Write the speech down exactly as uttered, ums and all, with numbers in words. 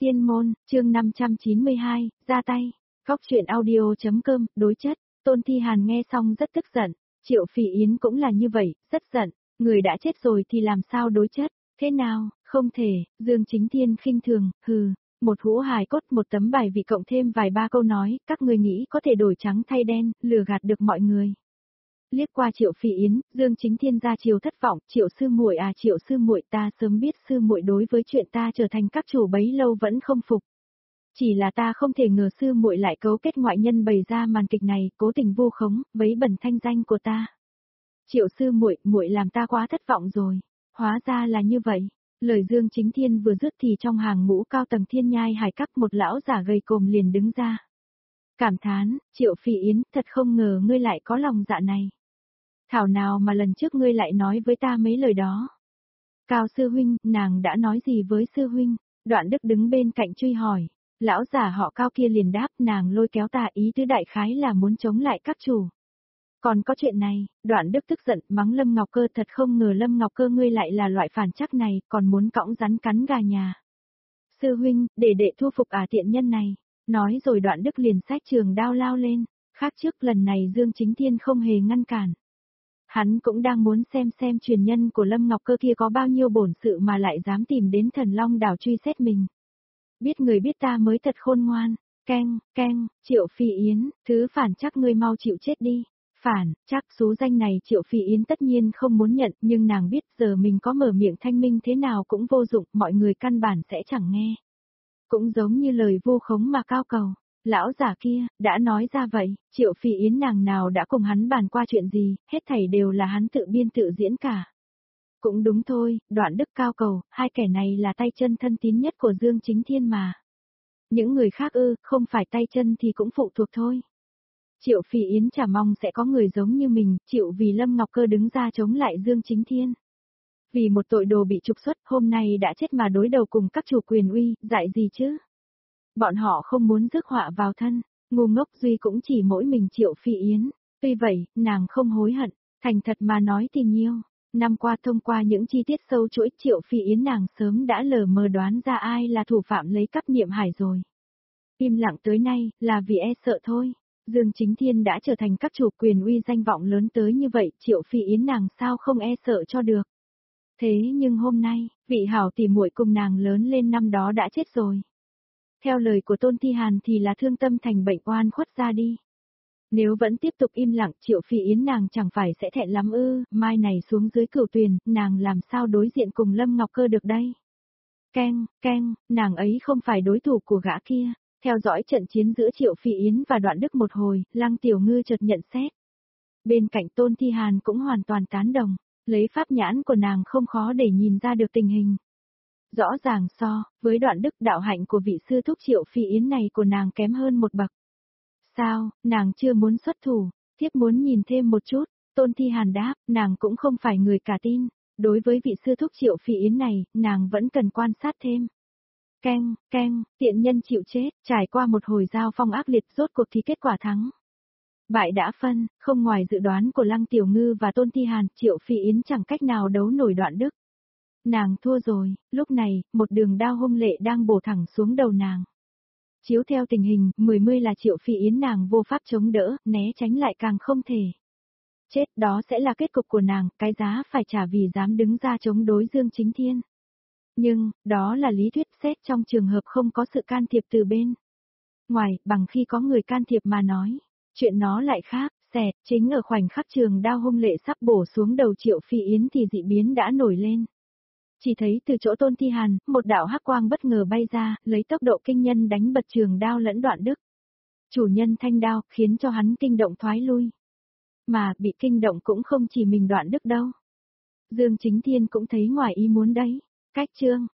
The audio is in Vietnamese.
Tiên môn, chương năm trăm chín mươi hai, ra tay. Góc truyện audio.com, đối chất. Tôn Thi Hàn nghe xong rất tức giận. Triệu Phỉ Yến cũng là như vậy, rất giận. Người đã chết rồi thì làm sao đối chất? Thế nào, không thể. Dương Chính Thiên khinh thường, hừ. Một hũ hài cốt, một tấm bài vị cộng thêm vài ba câu nói, các người nghĩ có thể đổi trắng thay đen, lừa gạt được mọi người. Liếc qua Triệu Phỉ Yến, Dương Chính Thiên ra chiều thất vọng, Triệu sư muội à, Triệu sư muội, ta sớm biết sư muội đối với chuyện ta trở thành các chủ bấy lâu vẫn không phục. Chỉ là ta không thể ngờ sư muội lại cấu kết ngoại nhân bày ra màn kịch này, cố tình vu khống, vấy bẩn thanh danh của ta. Triệu sư muội, muội làm ta quá thất vọng rồi. Hóa ra là như vậy. Lời Dương Chính Thiên vừa dứt thì trong hàng ngũ cao tầng Thiên Nhai Hải Các một lão giả gầy còm liền đứng ra. Cảm thán, Triệu Phỉ Yến, thật không ngờ ngươi lại có lòng dạ này. Thảo nào mà lần trước ngươi lại nói với ta mấy lời đó. Cao sư huynh, nàng đã nói gì với sư huynh? Đoạn Đức đứng bên cạnh truy hỏi. Lão giả họ Cao kia liền đáp, nàng lôi kéo ta, ý tứ đại khái là muốn chống lại các chủ. Còn có chuyện này, Đoạn Đức tức giận, mắng Lâm Ngọc Cơ, thật không ngờ Lâm Ngọc Cơ ngươi lại là loại phản chắc này, còn muốn cõng rắn cắn gà nhà. Sư huynh, để đệ thu phục à tiện nhân này. Nói rồi Đoạn Đức liền xách trường đao lao lên. Khác trước lần này Dương Chính Thiên không hề ngăn cản. Hắn cũng đang muốn xem xem truyền nhân của Lâm Ngọc Cơ kia có bao nhiêu bổn sự mà lại dám tìm đến Thần Long đảo truy xét mình. Biết người biết ta mới thật khôn ngoan. Keng, keng, Triệu Phỉ Yến, thứ phản chắc ngươi mau chịu chết đi. Phản, chắc số danh này Triệu Phỉ Yến tất nhiên không muốn nhận, nhưng nàng biết giờ mình có mở miệng thanh minh thế nào cũng vô dụng, mọi người căn bản sẽ chẳng nghe. Cũng giống như lời vu khống mà Cao cầu. Lão giả kia, đã nói ra vậy, Triệu Phỉ Yến nàng nào đã cùng hắn bàn qua chuyện gì, hết thảy đều là hắn tự biên tự diễn cả. Cũng đúng thôi, Đoạn Đức Cao cầu, hai kẻ này là tay chân thân tín nhất của Dương Chính Thiên mà. Những người khác ư, không phải tay chân thì cũng phụ thuộc thôi. Triệu Phỉ Yến chả mong sẽ có người giống như mình, chịu vì Lâm Ngọc Cơ đứng ra chống lại Dương Chính Thiên. Vì một tội đồ bị trục xuất, hôm nay đã chết mà đối đầu cùng các chủ quyền uy, dại gì chứ? Bọn họ không muốn rước họa vào thân, ngu ngốc duy cũng chỉ mỗi mình Triệu Phỉ Yến. Tuy vậy, nàng không hối hận, thành thật mà nói thì nhiêu. Năm qua thông qua những chi tiết sâu chuỗi Triệu Phỉ Yến nàng sớm đã lờ mờ đoán ra ai là thủ phạm lấy cắp niệm hải rồi. Im lặng tới nay, là vì e sợ thôi. Dương Chính Thiên đã trở thành các chủ quyền uy danh vọng lớn tới như vậy, Triệu Phỉ Yến nàng sao không e sợ cho được. Thế nhưng hôm nay, vị hảo tỷ muội cùng nàng lớn lên năm đó đã chết rồi. Theo lời của Tôn Thi Hàn thì là thương tâm thành bệnh oan khuất ra đi. Nếu vẫn tiếp tục im lặng, Triệu Phỉ Yến nàng chẳng phải sẽ thẹn lắm ư, mai này xuống dưới cửu tuyền, nàng làm sao đối diện cùng Lâm Ngọc Cơ được đây? Keng, keng, nàng ấy không phải đối thủ của gã kia. Theo dõi trận chiến giữa Triệu Phỉ Yến và Đoạn Đức một hồi, Lăng Tiểu Ngư chợt nhận xét. Bên cạnh Tôn Thi Hàn cũng hoàn toàn tán đồng, lấy pháp nhãn của nàng không khó để nhìn ra được tình hình. Rõ ràng so, với Đoạn Đức đạo hạnh của vị sư thúc Triệu Phỉ Yến này của nàng kém hơn một bậc. Sao, nàng chưa muốn xuất thủ, thiếp muốn nhìn thêm một chút, Tôn Thi Hàn đáp, nàng cũng không phải người cả tin, đối với vị sư thúc Triệu Phỉ Yến này, nàng vẫn cần quan sát thêm. Keng, keng, tiện nhân chịu chết, trải qua một hồi giao phong ác liệt rốt cuộc thì kết quả thắng. Bại đã phân, không ngoài dự đoán của Lăng Tiểu Ngư và Tôn Thi Hàn, Triệu Phỉ Yến chẳng cách nào đấu nổi Đoạn Đức. Nàng thua rồi, lúc này, một đường đao hung lệ đang bổ thẳng xuống đầu nàng. Chiếu theo tình hình, mười mươi là Triệu Phỉ Yến nàng vô pháp chống đỡ, né tránh lại càng không thể. Chết đó sẽ là kết cục của nàng, cái giá phải trả vì dám đứng ra chống đối Dương Chính Thiên. Nhưng, đó là lý thuyết xét trong trường hợp không có sự can thiệp từ bên ngoài, bằng khi có người can thiệp mà nói. Chuyện nó lại khác, xẹt, chính ở khoảnh khắc trường đao hung lệ sắp bổ xuống đầu Triệu Phỉ Yến thì dị biến đã nổi lên. Chỉ thấy từ chỗ Tôn Thi Hàn, một đạo hắc quang bất ngờ bay ra, lấy tốc độ kinh nhân đánh bật trường đao lẫn Đoạn Đức. Chủ nhân thanh đao, khiến cho hắn kinh động thoái lui. Mà, bị kinh động cũng không chỉ mình Đoạn Đức đâu. Dương Chính Thiên cũng thấy ngoài ý muốn đấy. Cách chương,